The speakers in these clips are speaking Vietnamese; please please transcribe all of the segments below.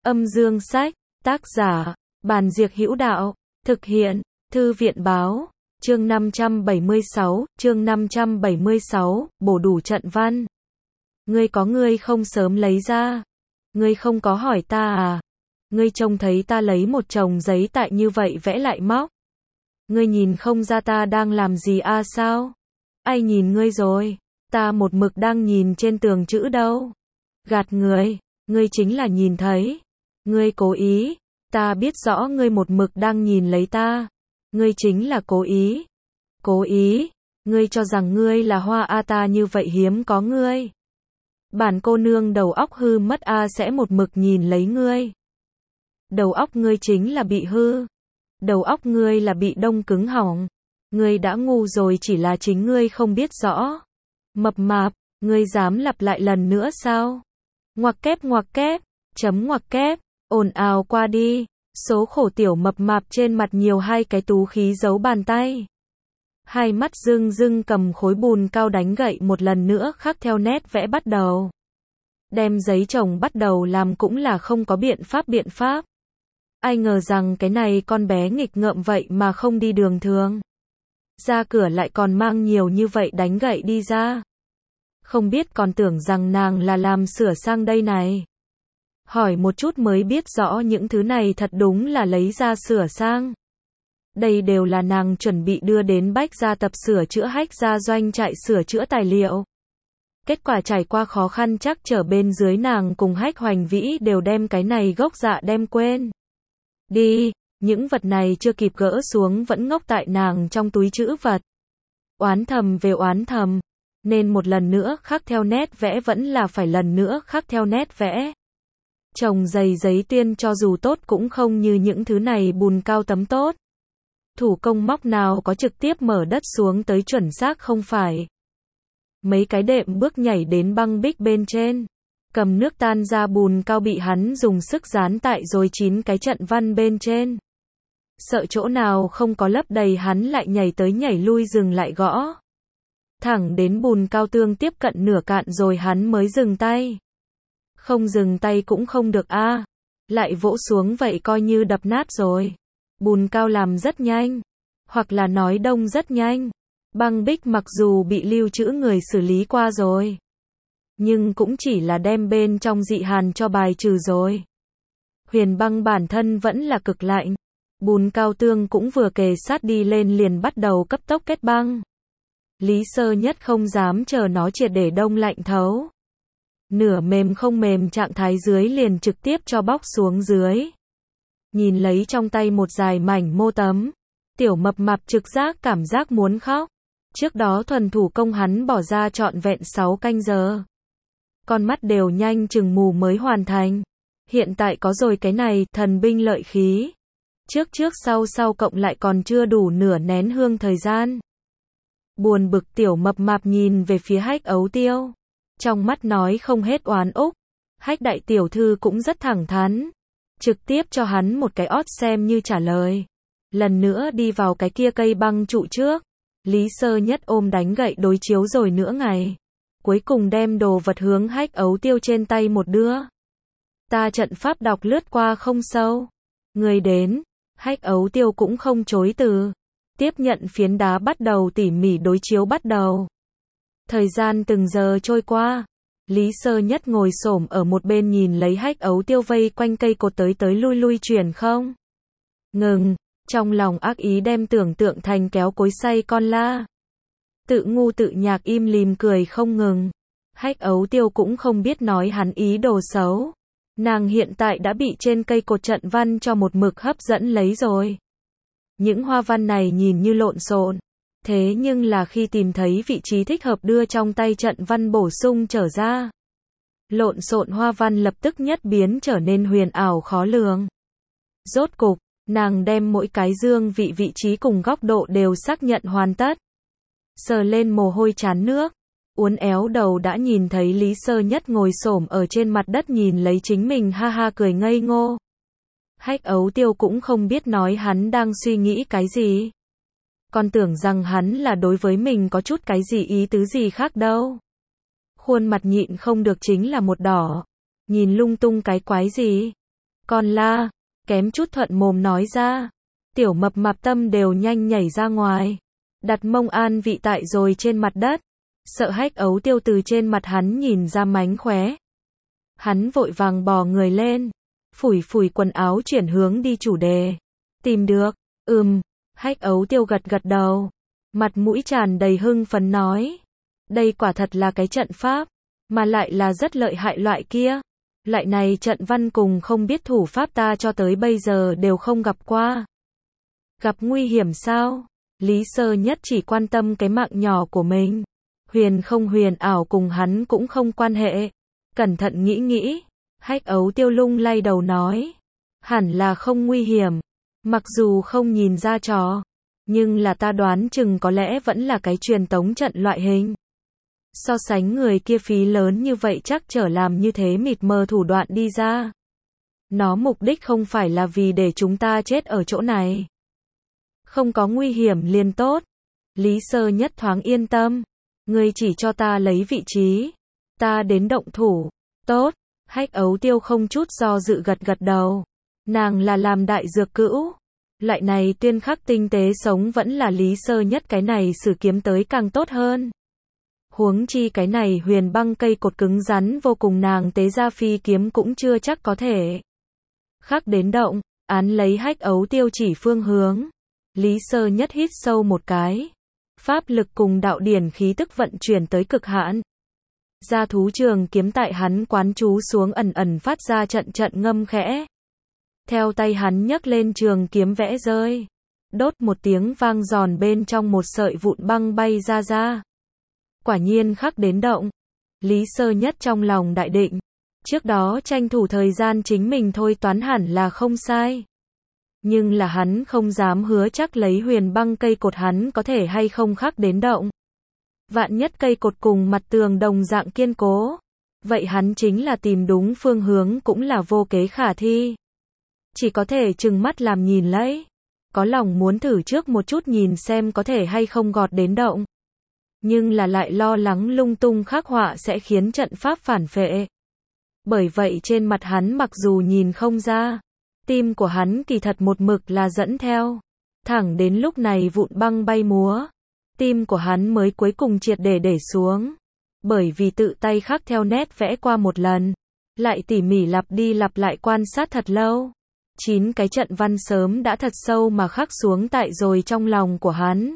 Âm dương sách, tác giả, Bàn Diệc Hữu Đạo, thực hiện, Thư viện báo, chương 576, bổ đủ trận văn. Ngươi không sớm lấy ra. Ngươi không có hỏi ta à? Ngươi trông thấy ta lấy một chồng giấy tại như vậy vẽ lại móc. Ngươi nhìn không ra ta đang làm gì à sao? Ai nhìn ngươi rồi? Ta một mực đang nhìn trên tường chữ đâu. Gạt ngươi chính là nhìn thấy. Ngươi cố ý, ta biết rõ ngươi một mực đang nhìn lấy ta. Ngươi chính là cố ý. Cố ý, ngươi cho rằng ngươi là hoa a ta như vậy hiếm có ngươi. Bản cô nương đầu óc hư mất a sẽ một mực nhìn lấy ngươi. Đầu óc ngươi chính là bị hư. Đầu óc ngươi là bị đông cứng hỏng. Ngươi đã ngu rồi chỉ là chính ngươi không biết rõ. Mập mạp, ngươi dám lặp lại lần nữa sao? Ngoặc kép, chấm ngoặc kép, ồn ào qua đi, số khổ tiểu mập mạp trên mặt nhiều hai cái tú khí dấu bàn tay. Hai mắt rưng rưng cầm khối bùn cao đánh gậy một lần nữa khắc theo nét vẽ bắt đầu. Đem giấy chồng bắt đầu làm cũng là không có biện pháp. Ai ngờ rằng cái này con bé nghịch ngợm vậy mà không đi đường thường. Ra cửa lại còn mang nhiều như vậy đánh gậy đi ra. Không biết còn tưởng rằng nàng là làm sửa sang đây này. Hỏi một chút mới biết rõ những thứ này thật đúng là lấy ra sửa sang. Đây đều là nàng chuẩn bị đưa đến Bách gia tập sửa chữa Hách gia doanh trại sửa chữa tài liệu. Kết quả trải qua khó khăn chắc trở bên dưới nàng cùng Hách Hoành Vĩ đều đem cái này gốc dạ đem quên. Đi, những vật này chưa kịp gỡ xuống vẫn ngốc tại nàng trong túi trữ vật. Oán thầm về oán thầm, nên một lần nữa khắc theo nét vẽ vẫn là phải lần nữa khắc theo nét vẽ. Chồng giày giấy tuyên cho dù tốt cũng không như những thứ này bùn cao tấm tốt. Thủ công móc nào có trực tiếp mở đất xuống tới chuẩn xác không phải. Mấy cái đệm bước nhảy đến băng bích bên trên. Cầm nước tan ra bùn cao bị hắn dùng sức dán tại rồi 9 cái trận văn bên trên. Sợ chỗ nào không có lấp đầy hắn lại nhảy tới nhảy lui dừng lại gõ. Thẳng đến bùn cao tương tiếp cận nửa cạn rồi hắn mới dừng tay. Không dừng tay cũng không được a, lại vỗ xuống vậy coi như đập nát rồi. Bùn cao làm rất nhanh, hoặc là nói đông rất nhanh. Băng bích mặc dù bị lưu trữ người xử lý qua rồi, nhưng cũng chỉ là đem bên trong dị hàn cho bài trừ rồi. Huyền băng bản thân vẫn là cực lạnh. Bùn cao tương cũng vừa kề sát đi lên liền bắt đầu cấp tốc kết băng. Lý Sơ Nhất không dám chờ nó triệt để đông lạnh thấu. Nửa mềm không mềm trạng thái dưới liền trực tiếp cho bóc xuống dưới. Nhìn lấy trong tay một dài mảnh mô tấm. Tiểu mập mạp trực giác cảm giác muốn khóc. Trước đó thuần thủ công hắn bỏ ra trọn vẹn 6 canh giờ. Con mắt đều nhanh chừng mù mới hoàn thành. Hiện tại có rồi cái này, thần binh lợi khí. Trước sau cộng lại còn chưa đủ nửa nén hương thời gian. Buồn bực tiểu mập mạp nhìn về phía Hách Ấu Tiêu. Trong mắt nói không hết oán úc. Hách đại tiểu thư cũng rất thẳng thắn. Trực tiếp cho hắn một cái ót xem như trả lời. Lần nữa đi vào cái kia cây băng trụ trước. Lý Sơ Nhất ôm đánh gậy đối chiếu rồi nữa ngày. Cuối cùng đem đồ vật hướng Hách Ấu Tiêu trên tay một đưa. Ta trận pháp đọc lướt qua không sâu. Người đến. Hách Ấu Tiêu cũng không chối từ. Tiếp nhận phiến đá bắt đầu tỉ mỉ đối chiếu bắt đầu. Thời gian từng giờ trôi qua. Lý Sơ Nhất ngồi xổm ở một bên nhìn lấy Hách Ấu Tiêu vây quanh cây cột tới lui chuyển không ngừng. Trong lòng ác ý đem tưởng tượng thành kéo cối xay con la. Tự ngu tự nhạc im lìm cười không ngừng. Hách Ấu Tiêu cũng không biết nói hắn ý đồ xấu. Nàng hiện tại đã bị trên cây cột trận văn cho một mực hấp dẫn lấy rồi. Những hoa văn này nhìn như lộn xộn. Thế nhưng là khi tìm thấy vị trí thích hợp đưa trong tay trận văn bổ sung trở ra. Lộn xộn hoa văn lập tức nhất biến trở nên huyền ảo khó lường. Rốt cục, nàng đem mỗi cái dương vị trí cùng góc độ đều xác nhận hoàn tất. Sờ lên mồ hôi trán nước. Uốn éo đầu đã nhìn thấy Lý Sơ Nhất ngồi xổm ở trên mặt đất nhìn lấy chính mình ha ha cười ngây ngô. Hách Ấu Tiêu cũng không biết nói hắn đang suy nghĩ cái gì. Còn tưởng rằng hắn là đối với mình có chút cái gì ý tứ gì khác đâu. Khuôn mặt nhịn không được chính là một đỏ. Nhìn lung tung cái quái gì. Còn la, kém chút thuận mồm nói ra. Tiểu mập mạp tâm đều nhanh nhảy ra ngoài. Đặt mông an vị tại rồi trên mặt đất. Sợ Hách Ấu Tiêu từ trên mặt hắn nhìn ra mánh khóe. Hắn vội vàng bò người lên. Phủi phủi quần áo chuyển hướng đi chủ đề. Tìm được, Hách Ấu Tiêu gật gật đầu. Mặt mũi tràn đầy hưng phấn nói. Đây quả thật là cái trận pháp. Mà lại là rất lợi hại loại kia. Loại này trận văn cùng không biết thủ pháp ta cho tới bây giờ đều không gặp qua. Gặp nguy hiểm sao? Lý Sơ Nhất chỉ quan tâm cái mạng nhỏ của mình. Huyền không huyền ảo cùng hắn cũng không quan hệ. Cẩn thận nghĩ. Hách Ấu Tiêu lung lay đầu nói. Hẳn là không nguy hiểm. Mặc dù không nhìn ra trò. Nhưng là ta đoán chừng có lẽ vẫn là cái truyền tống trận loại hình. So sánh người kia phí lớn như vậy chắc trở làm như thế mịt mờ thủ đoạn đi ra. Nó mục đích không phải là vì để chúng ta chết ở chỗ này. Không có nguy hiểm liền tốt. Lý Sơ Nhất thoáng yên tâm. Ngươi chỉ cho ta lấy vị trí. Ta đến động thủ. Tốt. Hách Ấu Tiêu không chút do dự gật gật đầu. Nàng là làm đại dược cữu. Loại này tuyên khắc tinh tế sống vẫn là Lý Sơ Nhất cái này sử kiếm tới càng tốt hơn. Huống chi cái này huyền băng cây cột cứng rắn vô cùng nàng tế ra phi kiếm cũng chưa chắc có thể. Khắc đến động, án lấy Hách Ấu Tiêu chỉ phương hướng. Lý Sơ Nhất hít sâu một cái. Pháp lực cùng đạo điển khí tức vận chuyển tới cực hạn. Gia thú trường kiếm tại hắn quán chú xuống ẩn ẩn phát ra trận trận ngâm khẽ. Theo tay hắn nhấc lên trường kiếm vẽ rơi. Đốt một tiếng vang giòn bên trong một sợi vụn băng bay ra. Quả nhiên khắc đến động. Lý Sơ Nhất trong lòng đại định. Trước đó tranh thủ thời gian chính mình thôi toán hẳn là không sai. Nhưng là hắn không dám hứa chắc lấy huyền băng cây cột hắn có thể hay không khắc đến động. Vạn nhất cây cột cùng mặt tường đồng dạng kiên cố. Vậy hắn chính là tìm đúng phương hướng cũng là vô kế khả thi. Chỉ có thể trừng mắt làm nhìn lấy. Có lòng muốn thử trước một chút nhìn xem có thể hay không gọt đến động. Nhưng là lại lo lắng lung tung khắc họa sẽ khiến trận pháp phản phệ. Bởi vậy trên mặt hắn mặc dù nhìn không ra. Tim của hắn kỳ thật một mực là dẫn theo. Thẳng đến lúc này vụn băng bay múa. Tim của hắn mới cuối cùng triệt để xuống. Bởi vì tự tay khắc theo nét vẽ qua một lần. Lại tỉ mỉ lặp đi lặp lại quan sát thật lâu. 9 cái trận văn sớm đã thật sâu mà khắc xuống tại rồi trong lòng của hắn.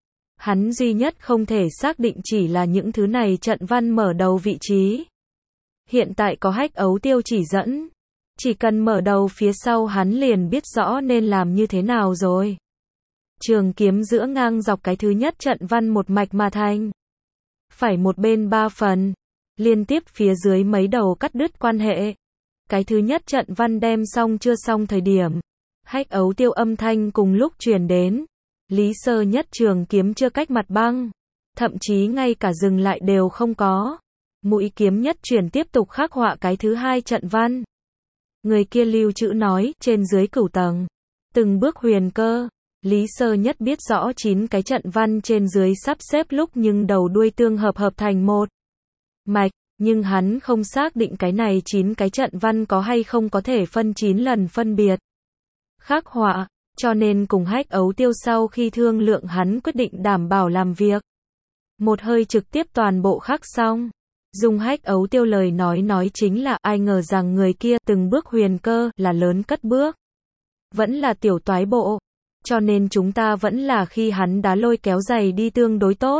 Hắn duy nhất không thể xác định chỉ là những thứ này trận văn mở đầu vị trí. Hiện tại có Hách Ấu Tiêu chỉ dẫn. Chỉ cần mở đầu phía sau hắn liền biết rõ nên làm như thế nào rồi. Trường kiếm giữa ngang dọc cái thứ nhất trận văn một mạch mà thành. Phải một bên 3 phần. Liên tiếp phía dưới mấy đầu cắt đứt quan hệ. Cái thứ nhất trận văn đem xong chưa xong thời điểm. Hách Ấu Tiêu âm thanh cùng lúc truyền đến. Lý Sơ Nhất trường kiếm chưa cách mặt băng. Thậm chí ngay cả dừng lại đều không có. Mũi kiếm nhất chuyển tiếp tục khắc họa cái thứ hai trận văn. Người kia lưu trữ nói, trên dưới cửu tầng. Từng bước huyền cơ. Lý Sơ Nhất biết rõ 9 cái trận văn trên dưới sắp xếp lúc nhưng đầu đuôi tương hợp thành một mạch. Nhưng hắn không xác định cái này 9 cái trận văn có hay không có thể phân 9 lần phân biệt. Khắc họa. Cho nên cùng Hách Ấu Tiêu sau khi thương lượng hắn quyết định đảm bảo làm việc. Một hơi trực tiếp toàn bộ khắc xong. Dùng Hách Ấu Tiêu lời nói chính là ai ngờ rằng người kia từng bước huyền cơ là lớn cất bước. Vẫn là tiểu toái bộ. Cho nên chúng ta vẫn là khi hắn đá lôi kéo giày đi tương đối tốt.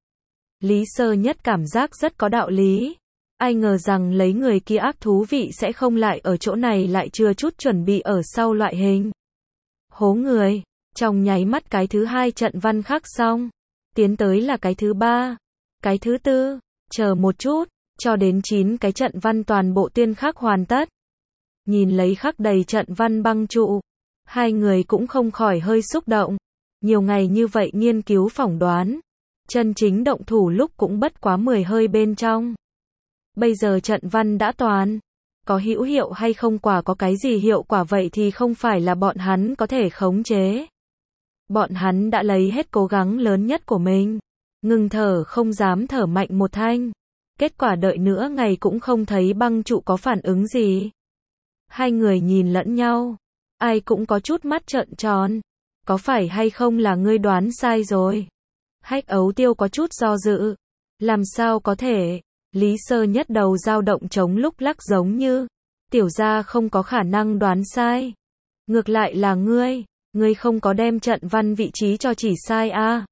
Lý Sơ Nhất cảm giác rất có đạo lý. Ai ngờ rằng lấy người kia ác thú vị sẽ không lại ở chỗ này lại chưa chút chuẩn bị ở sau loại hình. Hố người, trong nháy mắt cái thứ hai trận văn khắc xong. Tiến tới là cái thứ ba, cái thứ tư, chờ một chút, cho đến 9 cái trận văn toàn bộ tuyên khắc hoàn tất. Nhìn lấy khắc đầy trận văn băng trụ. Hai người cũng không khỏi hơi xúc động. Nhiều ngày như vậy nghiên cứu phỏng đoán. Chân chính động thủ lúc cũng bất quá 10 hơi bên trong. Bây giờ trận văn đã toàn. Có hữu hiệu hay không quả có cái gì hiệu quả vậy thì không phải là bọn hắn có thể khống chế. Bọn hắn đã lấy hết cố gắng lớn nhất của mình. Ngừng thở không dám thở mạnh một thanh. Kết quả đợi nữa ngày cũng không thấy băng trụ có phản ứng gì. Hai người nhìn lẫn nhau. Ai cũng có chút mắt trợn tròn. Có phải hay không là ngươi đoán sai rồi? Hách Ấu Tiêu có chút do dự. Làm sao có thể? Lý Sơ Nhất đầu dao động chống lúc lắc giống như. Tiểu gia không có khả năng đoán sai. Ngược lại là ngươi không có đem trận văn vị trí cho chỉ sai à?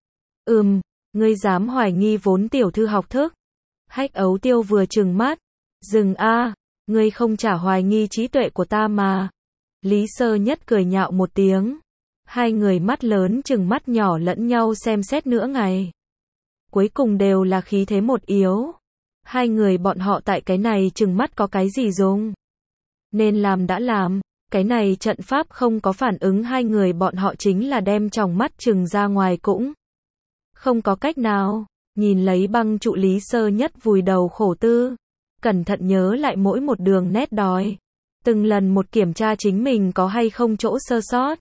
Ngươi dám hoài nghi vốn tiểu thư học thức. Hách Ấu Tiêu vừa trừng mắt. Dừng a, ngươi không trả hoài nghi trí tuệ của ta mà. Lý Sơ Nhất cười nhạo một tiếng. Hai người mắt lớn trừng mắt nhỏ lẫn nhau xem xét nửa ngày. Cuối cùng đều là khí thế một yếu. Hai người bọn họ tại cái này trừng mắt có cái gì dùng. Nên làm đã làm. Cái này trận pháp không có phản ứng hai người bọn họ chính là đem tròng mắt trừng ra ngoài cũng. Không có cách nào. Nhìn lấy băng trụ Lý Sơ Nhất vùi đầu khổ tư. Cẩn thận nhớ lại mỗi một đường nét đói. Từng lần một kiểm tra chính mình có hay không chỗ sơ sót.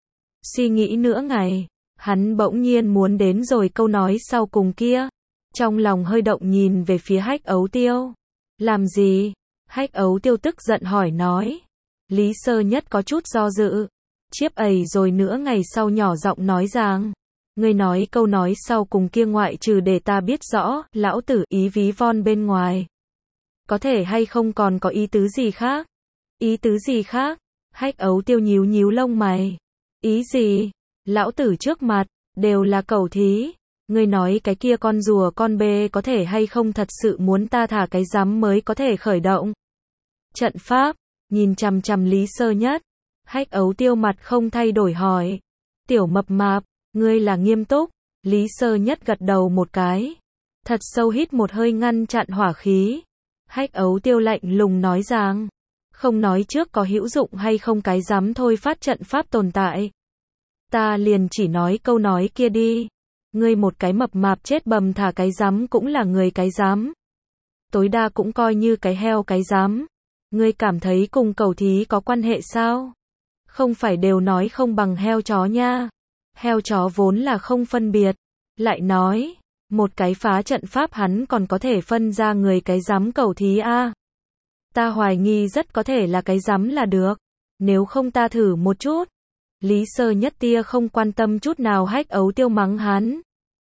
Suy nghĩ nửa ngày. Hắn bỗng nhiên muốn đến rồi câu nói sau cùng kia. Trong lòng hơi động nhìn về phía Hách Ấu Tiêu. Làm gì? Hách Ấu Tiêu tức giận hỏi nói. Lý Sơ Nhất có chút do dự. Chiếp ầy rồi nửa ngày sau nhỏ giọng nói rằng. Ngươi nói câu nói sau cùng kia ngoại trừ để ta biết rõ, lão tử ý ví von bên ngoài. Có thể hay không còn có ý tứ gì khác? Ý tứ gì khác? Hách Ấu Tiêu nhíu nhíu lông mày. Ý gì? Lão tử trước mặt, đều là cẩu thí. Ngươi nói cái kia con rùa con bê có thể hay không thật sự muốn ta thả cái rắm mới có thể khởi động. Trận pháp, nhìn chằm chằm Lý Sơ Nhất. Hách Ấu Tiêu mặt không thay đổi hỏi. Tiểu mập mạp, ngươi là nghiêm túc? Lý Sơ Nhất gật đầu một cái. Thật sâu hít một hơi ngăn chặn hỏa khí. Hách Ấu Tiêu lạnh lùng nói rằng. Không nói trước có hữu dụng hay không cái dám thôi phát trận pháp tồn tại. Ta liền chỉ nói câu nói kia đi. Ngươi một cái mập mạp chết bầm thả cái dám cũng là người cái dám. Tối đa cũng coi như cái heo cái dám. Ngươi cảm thấy cùng cẩu thí có quan hệ sao? Không phải đều nói không bằng heo chó nha. Heo chó vốn là không phân biệt. Lại nói, một cái phá trận pháp hắn còn có thể phân ra người cái dám cẩu thí a. Ta hoài nghi rất có thể là cái dám là được. Nếu không ta thử một chút. Lý Sơ Nhất tia không quan tâm chút nào Hách Ấu Tiêu mắng hắn.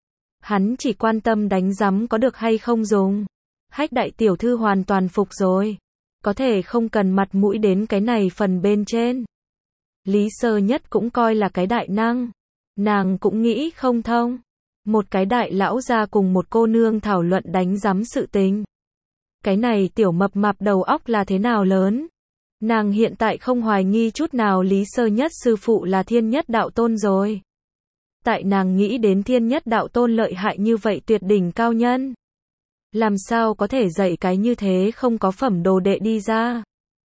Hắn chỉ quan tâm đánh dám có được hay không dùng. Hách đại tiểu thư hoàn toàn phục rồi. Có thể không cần mặt mũi đến cái này phần bên trên. Lý Sơ Nhất cũng coi là cái đại năng. Nàng cũng nghĩ không thông. Một cái đại lão ra cùng một cô nương thảo luận đánh giám sự tình. Cái này tiểu mập mạp đầu óc là thế nào lớn. Nàng hiện tại không hoài nghi chút nào Lý Sơ Nhất sư phụ là Thiên Nhất Đạo Tôn rồi. Tại nàng nghĩ đến Thiên Nhất Đạo Tôn lợi hại như vậy tuyệt đỉnh cao nhân. Làm sao có thể dạy cái như thế không có phẩm đồ đệ đi ra.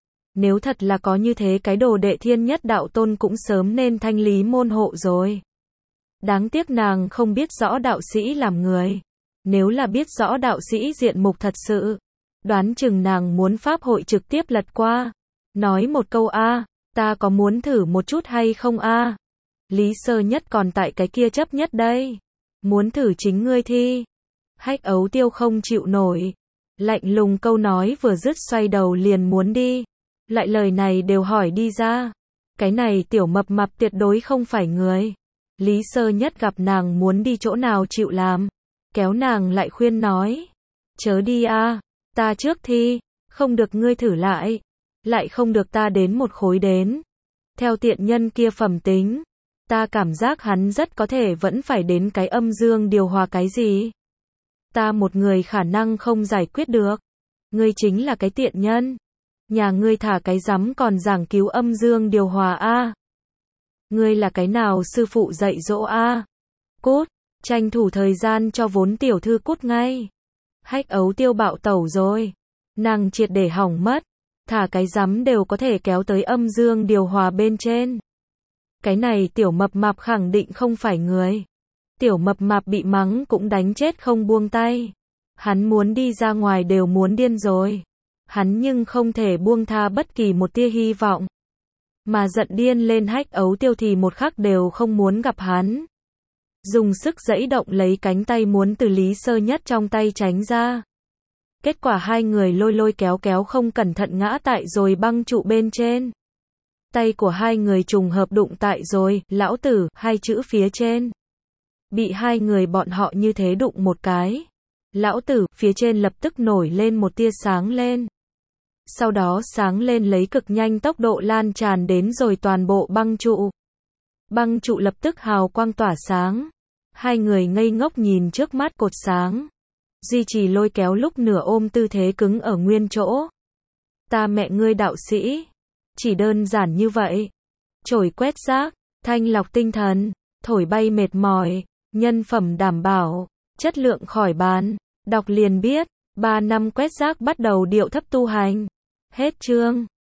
Nếu thật là có như thế cái đồ đệ Thiên Nhất Đạo Tôn cũng sớm nên thanh lý môn hộ rồi. Đáng tiếc nàng không biết rõ đạo sĩ làm người. Nếu là biết rõ đạo sĩ diện mục thật sự, đoán chừng nàng muốn pháp hội trực tiếp lật qua. Nói một câu a, ta có muốn thử một chút hay không a? Lý Sơ Nhất còn tại cái kia chấp nhất đây. Muốn thử chính ngươi thi. Hách Ấu Tiêu không chịu nổi. Lạnh lùng câu nói vừa dứt xoay đầu liền muốn đi. Lại lời này đều hỏi đi ra. Cái này tiểu mập mạp tuyệt đối không phải người. Lý Sơ Nhất gặp nàng muốn đi chỗ nào chịu làm. Kéo nàng lại khuyên nói. Chớ đi a, ta trước thi. Không được ngươi thử lại. Lại không được ta đến một khối đến. Theo tiện nhân kia phẩm tính. Ta cảm giác hắn rất có thể vẫn phải đến cái âm dương điều hòa cái gì. Ta một người khả năng không giải quyết được. Ngươi chính là cái tiện nhân. Nhà ngươi thả cái rắm còn giảng cứu âm dương điều hòa a. Ngươi là cái nào sư phụ dạy dỗ a? Cút, tranh thủ thời gian cho vốn tiểu thư cút ngay. Hách Ấu Tiêu bạo tẩu rồi. Nàng triệt để hỏng mất. Thả cái rắm đều có thể kéo tới âm dương điều hòa bên trên. Cái này tiểu mập mạp khẳng định không phải người. Tiểu mập mạp bị mắng cũng đánh chết không buông tay. Hắn muốn đi ra ngoài đều muốn điên rồi. Hắn nhưng không thể buông tha bất kỳ một tia hy vọng. Mà giận điên lên Hách Ấu Tiêu thì một khắc đều không muốn gặp hắn. Dùng sức giãy động lấy cánh tay muốn từ Lý Sơ Nhất trong tay tránh ra. Kết quả hai người lôi lôi kéo kéo không cẩn thận ngã tại rồi băng trụ bên trên. Tay của hai người trùng hợp đụng tại rồi, lão tử, hai chữ phía trên. Bị hai người bọn họ như thế đụng một cái. Lão tử, phía trên lập tức nổi lên một tia sáng lên. Sau đó sáng lên lấy cực nhanh tốc độ lan tràn đến rồi toàn bộ băng trụ. Băng trụ lập tức hào quang tỏa sáng. Hai người ngây ngốc nhìn trước mắt cột sáng. Duy trì lôi kéo lúc nửa ôm tư thế cứng ở nguyên chỗ. Ta mẹ ngươi đạo sĩ. Chỉ đơn giản như vậy. Chổi quét rác, thanh lọc tinh thần, thổi bay mệt mỏi, nhân phẩm đảm bảo, chất lượng khỏi bàn. Đọc liền biết, 3 năm quét rác bắt đầu điệu thấp tu hành. Hết chương.